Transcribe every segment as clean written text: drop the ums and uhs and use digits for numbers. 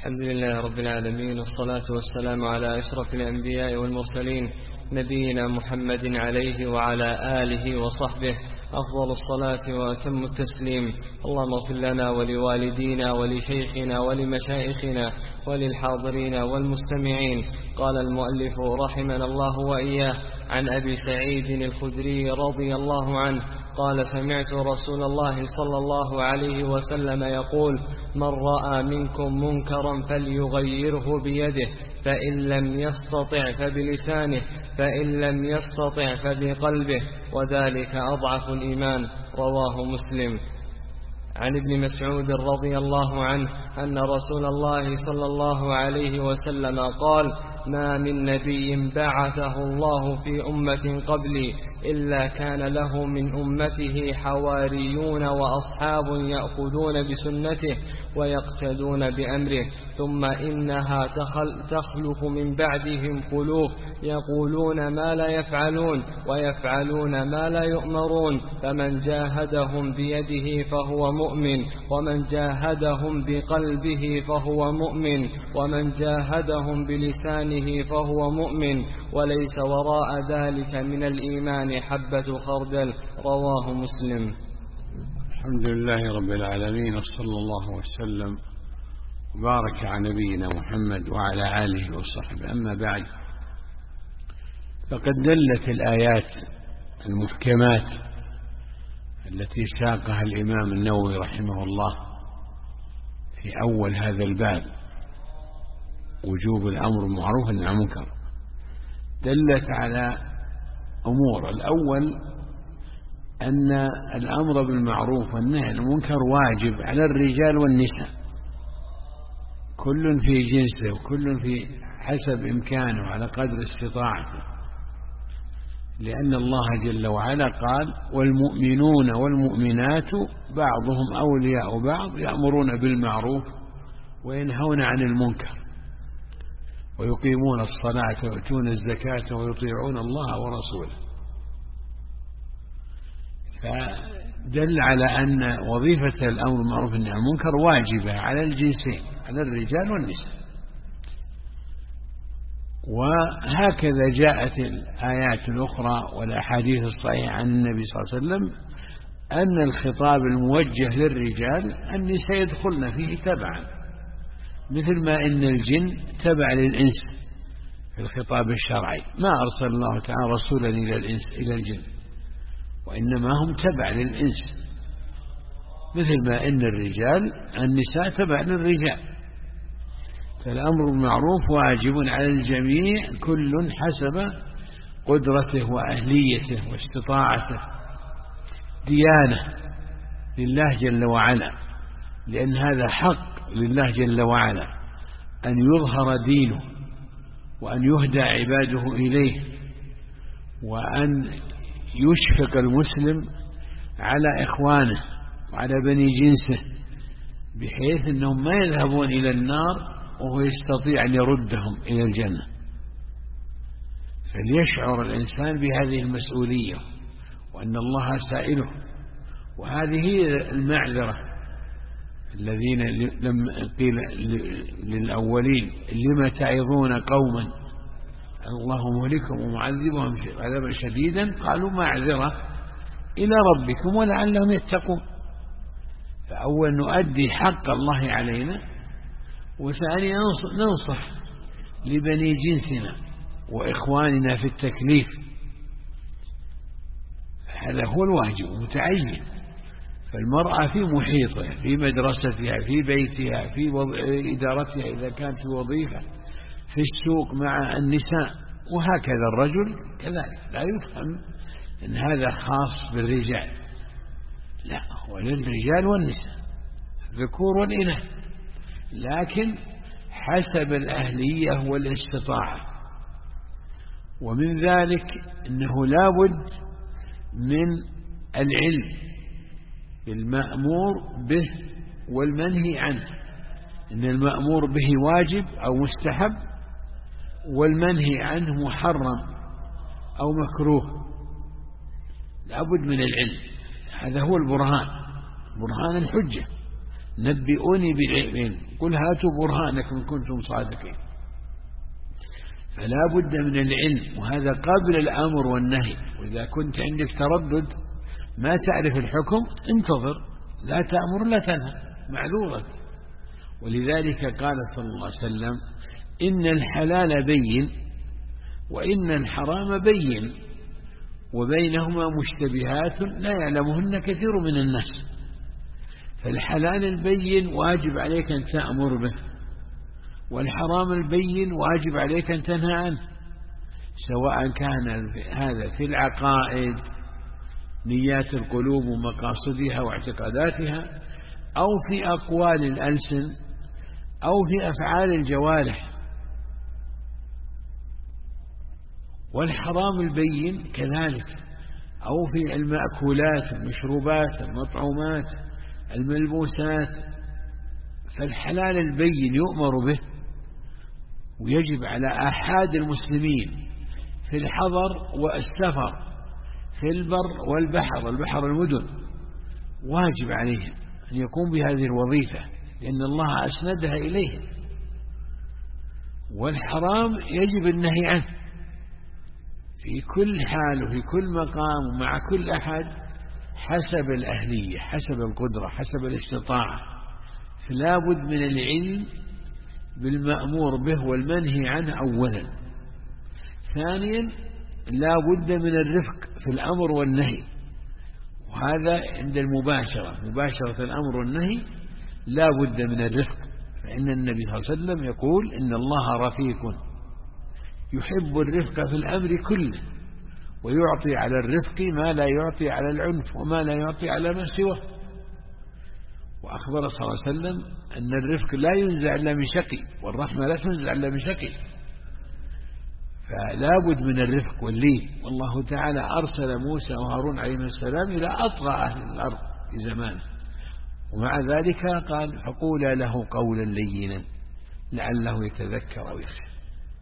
الحمد لله رب العالمين، والصلاة والسلام على أشرف الأنبياء والمرسلين، نبينا محمد عليه وعلى آله وصحبه أفضل الصلاة وأتم التسليم. اللهم اغفر لنا ولوالدينا ولشيخنا ولمشايخنا وللحاضرين والمستمعين. قال المؤلف رحمنا الله وإياه عن أبي سعيد الخدري رضي الله عنه قال: سمعت رسول الله صلى الله عليه وسلم يقول: من رأى منكم منكرا فليغيره بيده، فإن لم يستطع فبلسانه، فإن لم يستطع فبقلبه، وذلك أضعف الإيمان. رواه مسلم. عن ابن مسعود رضي الله عنه أن رسول الله صلى الله عليه وسلم قال: ما من نبي بعثه الله في أمة قبلي إلا كان له من أمته حواريون وأصحاب يأخذون بسنته ويقتدون بأمره، ثم إنها تخلف من بعدهم خلوف يقولون ما لا يفعلون ويفعلون ما لا يؤمرون، فمن جاهدهم بيده فهو مؤمن، ومن جاهدهم بقلبه فهو مؤمن، ومن جاهدهم بلسانه فهو مؤمن، وليس وراء ذلك من الإيمان حبة خردل. رواه مسلم. الحمد لله رب العالمين، وصلى الله وسلم وبارك على نبينا محمد وعلى آله وصحبه. أما بعد، فقد دلت الآيات المحكمات التي ساقها الإمام النووي رحمه الله في أول هذا الباب، وجوب الأمر بالمعروف والنهي عن المنكر، دلت على أمور. الأول أن الأمر بالمعروف والنهي عن المنكر واجب على الرجال والنساء، كل في جنسه وكل في حسب إمكانه على قدر استطاعته، لأن الله جل وعلا قال: والمؤمنون والمؤمنات بعضهم أولياء بعض يأمرون بالمعروف وينهون عن المنكر ويقيمون الصلاة ويؤتون الزكاة ويطيعون الله ورسوله. فدل على أن وظيفة الأمر بالمعروف والنهي عن المنكر واجبة على الجنسين، على الرجال والنساء. وهكذا جاءت الآيات الأخرى والأحاديث الصحيحة عن النبي صلى الله عليه وسلم أن الخطاب الموجه للرجال النساء يدخلن فيه تبعا، مثل ما إن الجن تبع للإنس في الخطاب الشرعي. ما أرسل الله تعالى رسولا إلى الجن، وإنما هم تبع للإنس، مثل ما إن الرجال النساء تبع للرجال. فالأمر بالمعروف واجب على الجميع، كل حسب قدرته وأهليته واستطاعته، ديانة لله جل وعلا، لأن هذا حق لله جل وعلا أن يظهر دينه وأن يهدى عباده إليه، وأن يشفق المسلم على إخوانه وعلى بني جنسه، بحيث أنهم ما يذهبون إلى النار وهو يستطيع أن يردهم إلى الجنة. فليشعر الإنسان بهذه المسؤولية وأن الله سائله. وهذه هي المعذرة الذين لما قيل للأولين: لما تعظون قوما الله مهلكهم ومعذبهم عذابا شديدا، قالوا: معذرة إلى ربكم ولعلهم يتقون. فأول نؤدي حق الله علينا، وثانيا ننصح لبني جنسنا وإخواننا في التكليف. هذا هو الواجب متعين. فالمرأة في محيطها، في مدرستها، في بيتها، في إدارتها إذا كانت في وظيفة، في السوق مع النساء، وهكذا الرجل كذلك. لا يفهم أن هذا خاص بالرجال، لا، هو للرجال والنساء، الذكور والإناث، لكن حسب الأهلية والاستطاعة. ومن ذلك أنه لا بد من العلم بالمأمور به والمنهي عنه، إن المأمور به واجب أو مستحب، والمنهي عنه محرم أو مكروه. لا بد من العلم، هذا هو البرهان، برهان الحجة. نبئوني بالعلم، قل هاتوا برهانكم إن كنتم صادقين. فلا بد من العلم، وهذا قبل الأمر والنهي. وإذا كنت عندك تردد ما تعرف الحكم انتظر، لا تأمر لا تنهى، معذورة. ولذلك قال صلى الله عليه وسلم إن الحلال بين وإن الحرام بين وبينهما مشتبهات لا يعلمهن كثير من الناس. فالحلال البين واجب عليك أن تأمر به، والحرام البين واجب عليك أن تنهى عنه، سواء كان هذا في العقائد، نيات القلوب ومقاصدها واعتقاداتها، أو في أقوال الألسن، أو في أفعال الجوارح. والحرام البين كذلك، أو في المأكولات، المشروبات، المطعومات، الملبوسات. فالحلال البين يؤمر به، ويجب على أحد المسلمين في الحضر والسفر، في البر والبحر، البحر المدن، واجب عليهم أن يقوم بهذه الوظيفة، لأن الله أسندها إليهم. والحرام يجب النهي عنه في كل حال وفي كل مقام ومع كل أحد، حسب الأهلية، حسب القدرة، حسب الاستطاعة. فلا بد من العلم بالمأمور به والمنهي عنه أولا. ثانيا لا بد من الرفق في الأمر والنهي، وهذا عند المباشرة، مباشرة الأمر والنهي لا بد من الرفق. فإن النبي صلى الله عليه وسلم يقول إن الله رفيق يحب الرفق في الأمر كله، ويعطي على الرفق ما لا يعطي على العنف وما لا يعطي على ما سواه. وأخبر صلى الله عليه وسلم أن الرفق لا ينزع إلا من شقي، والرحمة لا تنزع إلا من شقي. فلا بد من الرفق واللين. والله تعالى أرسل موسى وهارون عليهما السلام إلى أطغى أهل الأرض في زمانه، ومع ذلك قال فقولا له قولا لينا لعله يتذكر أو يخشى.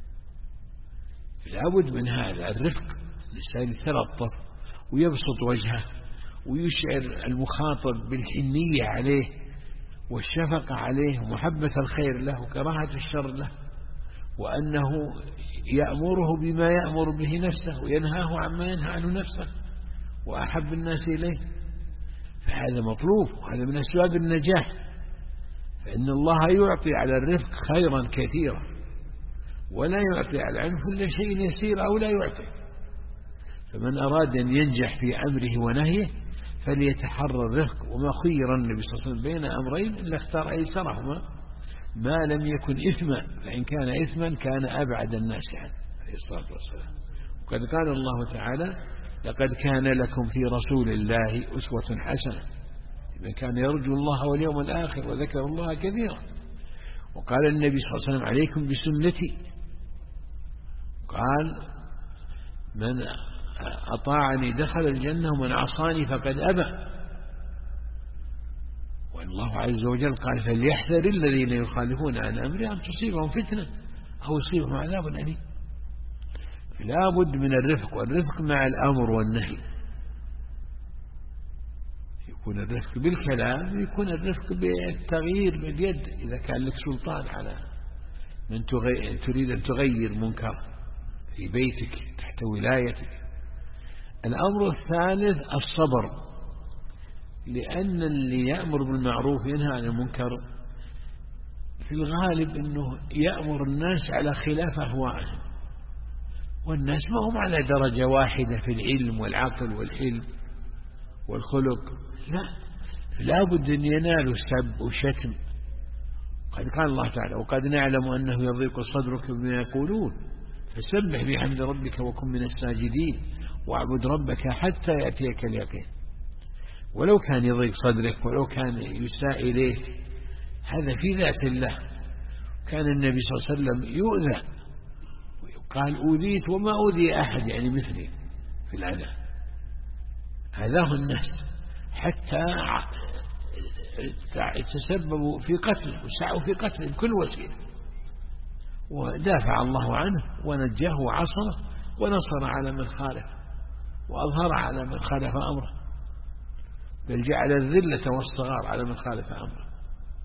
فلا بد من هذا الرفق، الإنسان يتلطف ويبسط وجهه ويشعر المخاطب بالحنية عليه والشفقة عليه ومحبة الخير له وكراهة الشر له، وأنه يأمره بما يأمر به نفسه وينهاه عما ينهى عنه نفسه وأحب الناس إليه. فهذا مطلوب، وهذا من أسباب النجاح. فإن الله يعطي على الرفق خيرا كثيرا، ولا يعطي على العنف إلا شيء يسير أو لا يعطي. فمن أراد أن ينجح في أمره ونهيه فليتحرى الرفق. وما خير النبي صلى الله عليه وسلم بين أمرين إلا اختار أيسرهما ما لم يكن إثما، فإن كان إثما كان أبعد الناس عنه عليه الصلاة والسلام. وقد قال الله تعالى لقد كان لكم في رسول الله أسوة حسنة لمن كان يرجو الله واليوم الآخر وذكر الله كثيرا. وقال النبي صلى الله عليه وسلم عليكم بسنتي، قال من أطاعني دخل الجنة ومن عصاني فقد أبى. والله عز وجل قال فليحذر الذين يخالفون عن أمره أن تصيبهم فتنة أو يصيبهم عذاب أليم. فلا بد من الرفق، والرفق مع الأمر والنهي. يكون الرفق بالكلام، ويكون الرفق بالتغيير باليد إذا كان لك سلطان على من تريد أن تغير منكر في بيتك تحت ولايتك. الأمر الثالث الصبر، لأن اللي يأمر بالمعروف ينهى عن المنكر في الغالب أنه يأمر الناس على خلاف أهوائهم، والناس ما هم على درجة واحدة في العلم والعقل والحلم والخلق، لا، فلا بد أن ينالوا سب وشتم. قد قال الله تعالى وقد نعلم أنه يضيق صدرك بما يقولون فسبح بحمد ربك وكن من الساجدين واعبد ربك حتى يأتيك اليقين. ولو كان يضيق صدرك ولو كان يساء إليك هذا في ذات الله. كان النبي صلى الله عليه وسلم يؤذى، قال أوذيت وما أوذي أحد يعني مثلي في الأذى. هذاه الناس حتى تسببوا في قتله وسعوا في قتله بكل وسيلة، ودافع الله عنه ونجاه وعصره ونصر على من خالف وأظهر على من خالف أمره، بل جعل الذلة والصغار على من خالف أمره.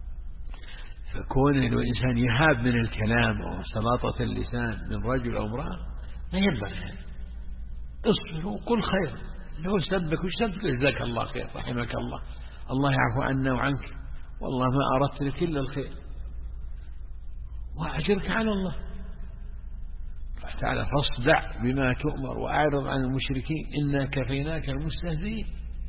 كون الإنسان يهاب من الكلام أو سلاطة اللسان من رجل أو امرأة ما ينبغي هذا. اصبر وقل خير، لو سبك وسبك جزاك الله خير رحمك الله، الله يعفو عنا وعنك، والله ما أردت لك إلا الخير، وأجرك على الله تعالى. فاصدع بما تؤمر وأعرض عن المشركين إنا كفيناك المستهزئين.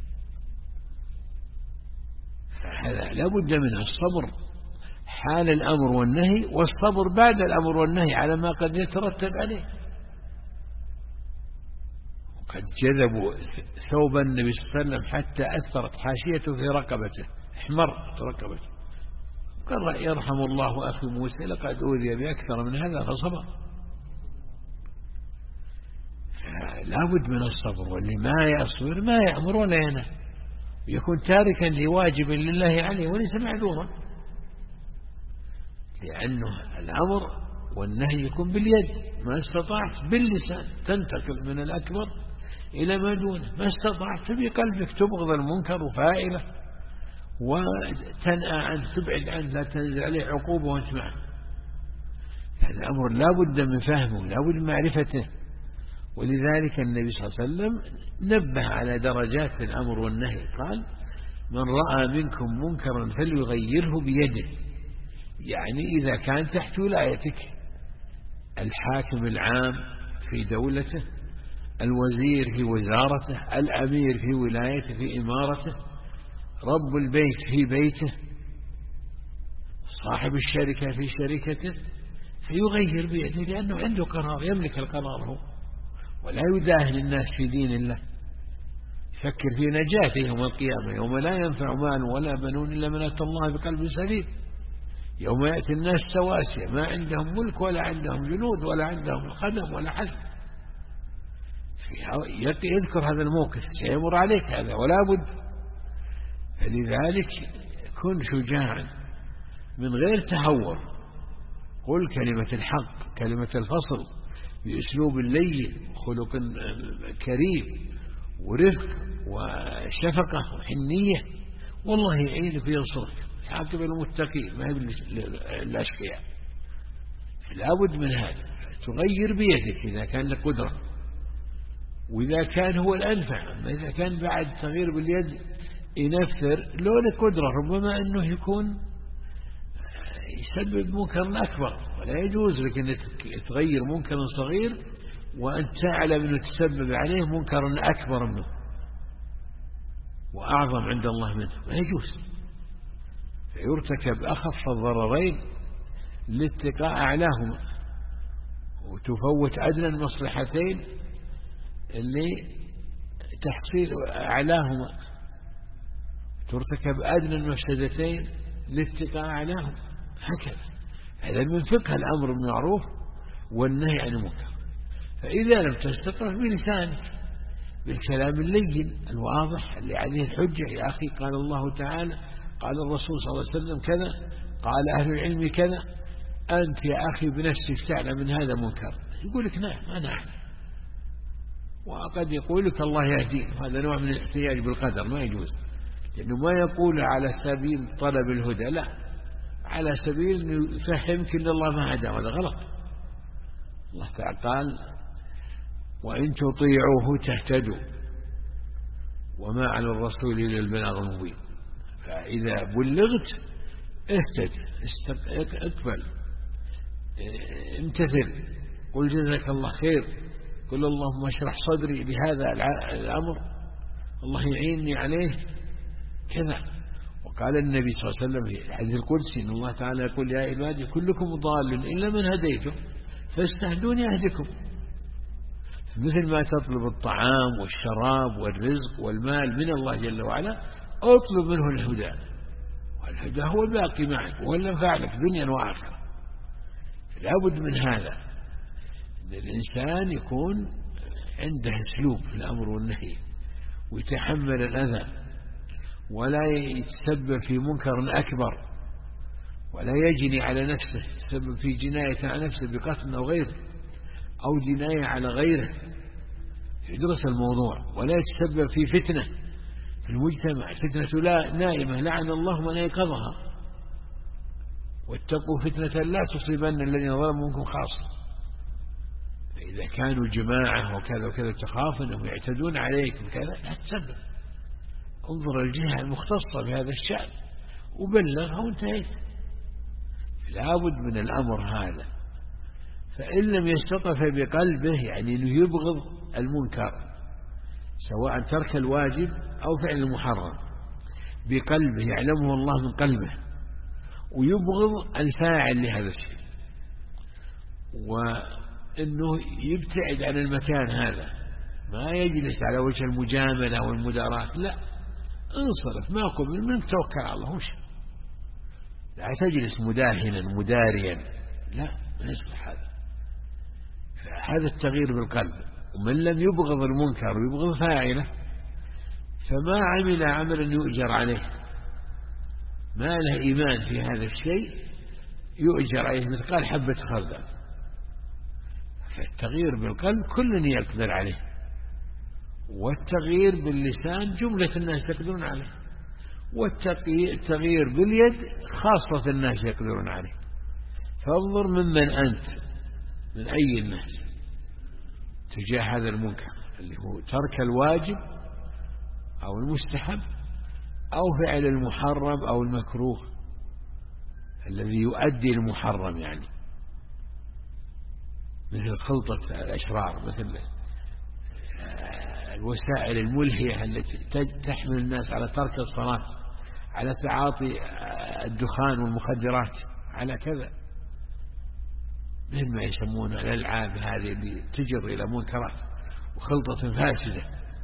فهذا لا بد من الصبر حال الأمر والنهي، والصبر بعد الأمر والنهي على ما قد يترتب عليه. وقد جذبوا ثوب النبي صلى الله عليه وسلم حتى أثرت حاشيته في رقبته، احمر في رقبته، قال يرحم الله أخي موسى لقد أوذي بأكثر من هذا فصبر. فلا بد من الصبر، واللي ما يصبر ما يأمر ولا ينهى، ويكون تاركا لواجب لله عليه وليس معذورا، لأنه الأمر والنهي يكون باليد، ما استطعت باللسان تنتقل من الأكبر إلى ما دونه، ما استطعت بقلبك تبغض المنكر وفاعله وتنأى عنه تبعد عنه، لا تنزل عليه عقوبة وانت معه. هذا الأمر لا بد من فهمه، لا بد من معرفته. ولذلك النبي صلى الله عليه وسلم نبه على درجات الأمر والنهي، قال من رأى منكم منكرا فليغيره بيده، يعني إذا كان تحت ولايتك الحاكم العام في دولته، الوزير في وزارته، الأمير في ولايته في إمارته، رب البيت في بيته، صاحب الشركة في شركته، فيغير بيده لأنه عنده قرار، يملك القرار هو، ولا يداهن الناس في دين الله. يفكر في نجاته يوم القيامة، يوم لا ينفع مال ولا بنون إلا من أتى الله بقلب سليم، يوم يأتي الناس سواسية ما عندهم ملك ولا عندهم جنود ولا عندهم خدم ولا حزم. يذكر هذا الموقف سيمر عليك هذا ولا بد. فلذلك كن شجاعا من غير تهور، قل كلمة الحق كلمة الفصل بأسلوب اللين، خلق كريم ورفق وشفقة وحنية، والله يعينك وينصرك، يعاقب المتقين ما هي الأشقياء. فلا بد من هذا، تغير بيدك إذا كان لك قدرة، وإذا كان هو الأنفع. أما إذا كان بعد تغيير باليد ينفر لو لك قدرة ربما أنه يكون يسبب منكر أكبر، ولا يجوز لك أن تغير منكر صغير وأنت تعلم أنه تسبب عليه منكر أكبر منه وأعظم عند الله منه، ما يجوز. فيرتكب أخف الضررين لاتقاء أعلاهما، وتفوت أدنى المصلحتين لتحصيل أعلاهما، ترتكب أدنى المفسدتين لاتقاء أعلاهما، هكذا. هذا من فقه الأمر بالمعروف والنهي عن المنكر. فإذا لم تستطع بلسانك بالكلام اللين الواضح اللي عليه الحجة، يا أخي قال الله تعالى قال الرسول صلى الله عليه وسلم كذا، قال أهل العلم كذا، أنت يا أخي بنفسك تعلم من هذا منكر، يقول لك نعم أنا أعلم، وقد يقول لك الله يهدين، هذا نوع من الاحتياج بالقدر ما يجوز، لأنه ما يقول على سبيل طلب الهدى، لا، على سبيل أنه يفهمك أن الله ما هدى، هذا غلط. الله تعالى قال وإن تطيعوه تهتدوا وما على الرسول إلا البلاغ المبين. فإذا بلغت اهتد، اقبل، امتثل، قل جزاك الله خير، قل اللهم اشرح صدري لهذا الأمر، الله يعينني عليه كذا. وقال النبي صلى الله عليه وسلم في الحديث القدسي إن الله تعالى يقول يا عبادي كلكم ضال إلا من هديته فاستهدوني أهدكم. مثل ما تطلب الطعام والشراب والرزق والمال من الله جل وعلا، اطلب منه الهدى، والهدى هو الباقي معك وهو اللي ينفعك دنيا وآخرة. فلا بد من هذا، أن الإنسان يكون عنده اسلوب في الأمر والنهي، ويتحمل الأذى، ولا يتسبب في منكر أكبر، ولا يجني على نفسه، يتسبب في جناية على نفسه بقتل أو غيره، أو جناية على غيره، يدرس الموضوع، ولا يتسبب في فتنة في المجتمع، فتنة لا نائمة لعن الله من أيقظها، واتقوا فتنة لا تصيبن الذين ظلموا منكم خاصة. فإذا كانوا جماعة وكذا وكذا تخاف أنهم يعتدون عليك وكذا لا تسبب، انظر الجهة المختصة بهذا الشأن وبلغها وانتهيت. لابد من الأمر هذا. فإن لم يستطع بقلبه يعني أنه يبغض المنكر سواء ترك الواجب أو فعل المحرم بقلبه يعلمه الله من قلبه، ويبغض الفاعل لهذا الشيء، وأنه يبتعد عن المكان هذا، ما يجلس على وجه المجاملة والمداراة، لا، انصرف، ما قبل منك توكل على الله، وش لا تجلس مداهنا مداريا، لا، ما يصلح هذا. هذا التغيير بالقلب. ومن لم يبغض المنكر ويبغض فاعله فما عمل عملا يؤجر عليه، ما له إيمان في هذا الشيء يؤجر عليه مثقال حبة خردل. فالتغيير بالقلب كل يقدر عليه، والتغيير باللسان جملة الناس يقدرون عليه، والتغيير باليد خاصة الناس يقدرون عليه. فانظر ممن أنت، من أي الناس تجاه هذا المنكر اللي هو ترك الواجب أو المستحب أو فعل المحرم أو المكروه الذي يؤدي المحرم، يعني مثل خلطة الأشرار، مثل الوسائل الملهية التي تحمل الناس على ترك الصلاة، على تعاطي الدخان والمخدرات، على كذا، مثل ما يسمون الألعاب هذه اللي تجر إلى منكرات وخلطة فاسدة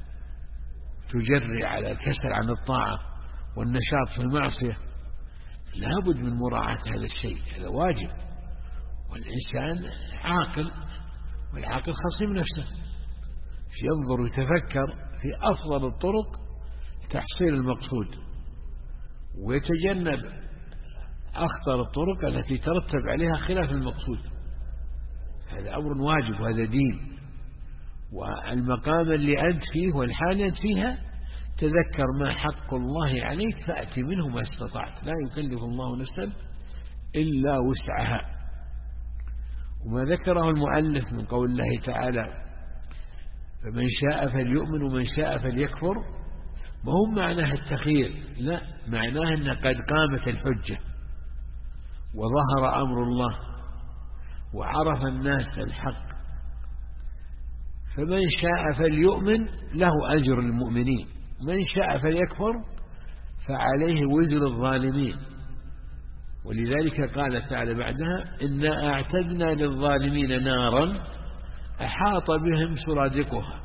تجري على الكسل عن الطاعة والنشاط في المعصية. لابد من مراعاة هذا الشيء، هذا واجب. والإنسان عاقل، والعاقل خصيم نفسه، ينظر ويتفكر في أفضل الطرق لتحصيل المقصود، ويتجنب أخطر الطرق التي ترتب عليها خلاف المقصود. هذا أمر واجب، وهذا دين. والمقام اللي أنت فيه والحال أنت فيها تذكر ما حق الله عليك فأتي منه ما استطعت، لا يكلف الله نفسا إلا وسعها. وما ذكره المؤلف من قول الله تعالى فمن شاء فليؤمن ومن شاء فليكفر، ما هو معناه التخيير، لا، معناه أن قد قامت الحجة وظهر أمر الله وعرف الناس الحق، فمن شاء فليؤمن له أجر المؤمنين، من شاء فليكفر فعليه وزر الظالمين. ولذلك قال تعالى بعدها إنا أعتدنا للظالمين نارا أحاط بهم سرادقها،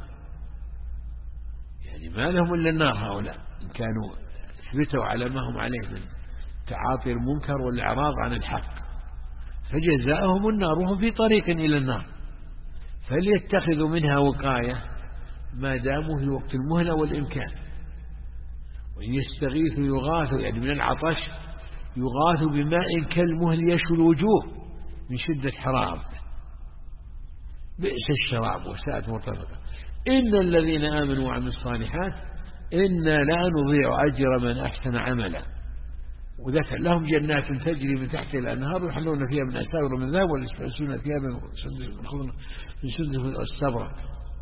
يعني ما لهم إلا النار هؤلاء إن كانوا اثبتوا على ما هم عليه من تعاطي المنكر والإعراض عن الحق، فجزاؤهم النار وهم في طريق إلى النار، فليتخذوا منها وقاية ما داموا في وقت المهلة والإمكان. وإن يستغيثوا يغاثوا، يعني من العطش يغاثوا بماء كالمهل يشوي الوجوه من شدة حرارته، بئس الشراب وساءت مرتفقة. إن الذين آمنوا وعملوا الصالحات إنا لا نضيع أجر من أحسن عملا، وذكر لهم جنات تجري من تحتها الأنهار يحلون فيها من أساور من ذهب ويلبسون ثيابا من سندس واستبرق.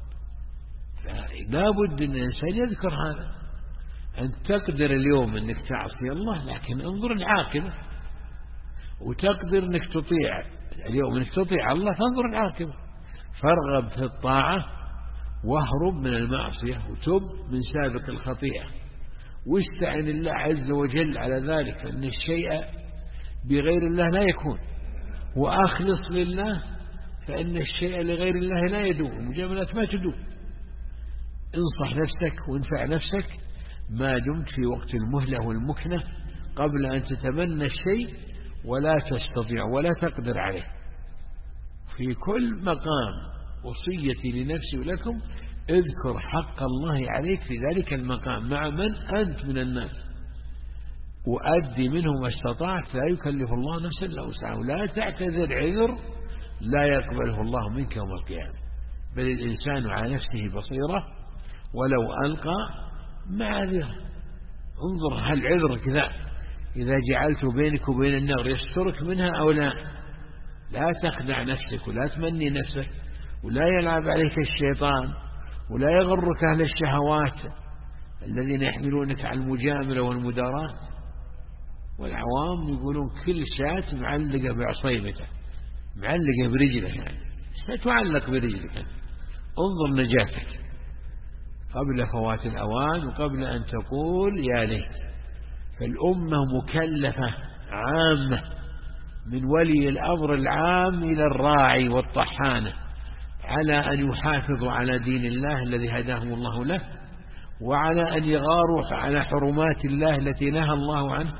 لا بد أن الإنسان يذكر هذا. أن تقدر اليوم أنك تعصي الله، لكن انظر العاقبة، وتقدر أنك تطيع اليوم أنك تطيع الله، فانظر العاقبة. فارغب في الطاعة واهرب من المعصية وتب من سابق الخطيئة، واستعن الله عز وجل على ذلك، فإن الشيء بغير الله لا يكون، وأخلص لله فإن الشيء لغير الله لا يدوم، المجاملات ما تدوم. انصح نفسك وانفع نفسك ما دمت في وقت المهلة والمكنة قبل أن تتمنى الشيء ولا تستطيع ولا تقدر عليه. في كل مقام وصيتي لنفسي ولكم اذكر حق الله عليك في ذلك المقام مع من أنت من الناس، وأدي منه ما استطعت، لا يكلف الله نفسا إلا وسعها، ولا تعتذر عذر لا يقبله الله منك يوم القيامة، بل الإنسان على نفسه بصيرة ولو ألقى معذرة. انظر هل عذرك ذا إذا جعلت بينك وبين النار يسترك منها أو لا. لا تخدع نفسك ولا تمني نفسك ولا يلعب عليك الشيطان ولا يغرك أهل الشهوات الذين يحملونك على المجاملة والمداراة. والعوام يقولون كل شاة معلقة بعصيبته، معلقة برجلك، يعني ستعلق برجلك. انظر نجاتك قبل فوات الأوان وقبل أن تقول يا ليت. فالأمة مكلفة عامة من ولي الأمر العام إلى الراعي والطحانة على أن يحافظوا على دين الله الذي هداهم الله له، وعلى أن يغاروا على حرمات الله التي نهى الله عنه،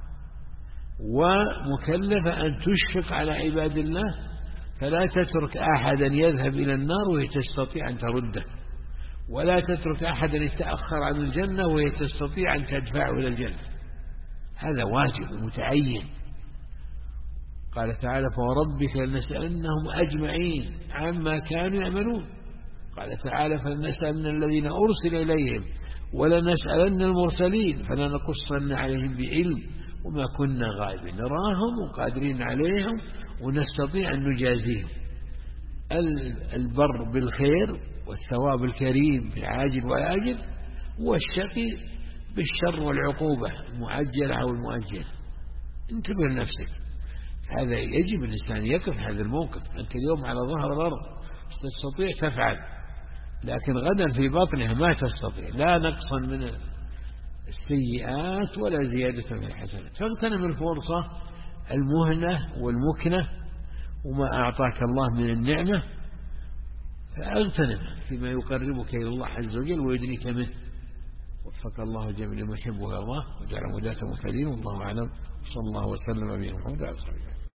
ومكلفة أن تشفق على عباد الله، فلا تترك أحدا يذهب إلى النار وهي تستطيع أن ترده، ولا تترك أحدا يتأخر عن الجنة وهي تستطيع أن تدفعه إلى الجنة. هذا واجب متعين. قال تعالى فوربك لنسألنهم أجمعين عما كانوا يعملون. قال تعالى فلنسألن الذين أرسل إليهم ولنسألن المرسلين فلنقصن عليهم بعلم وما كنا غائبين، نراهم وقادرين عليهم ونستطيع أن نجازيهم. البر بالخير والثواب الكريم في العاجل والآجل، والشقي بالشر والعقوبة المعجلة أو المؤجلة. انتبه لنفسك. هذا يجب الإنسان يقف هذا الموقف. أنت اليوم على ظهر الأرض تستطيع تفعل، لكن غدا في بطنها ما تستطيع، لا نقصا من السيئات ولا زيادة في الحسنات. فاغتنم الفرصة المهنة والمكنة وما أعطاك الله من النعمة، فاغتنم فيما يقربك إلى الله عز وجل ويدنيك منه. وفق الله جميع ما يحب ويرضاه وجعل هداة مهتدين. والله أعلم. صلى الله وسلم على نبينا محمد وعلى آله وصحبه.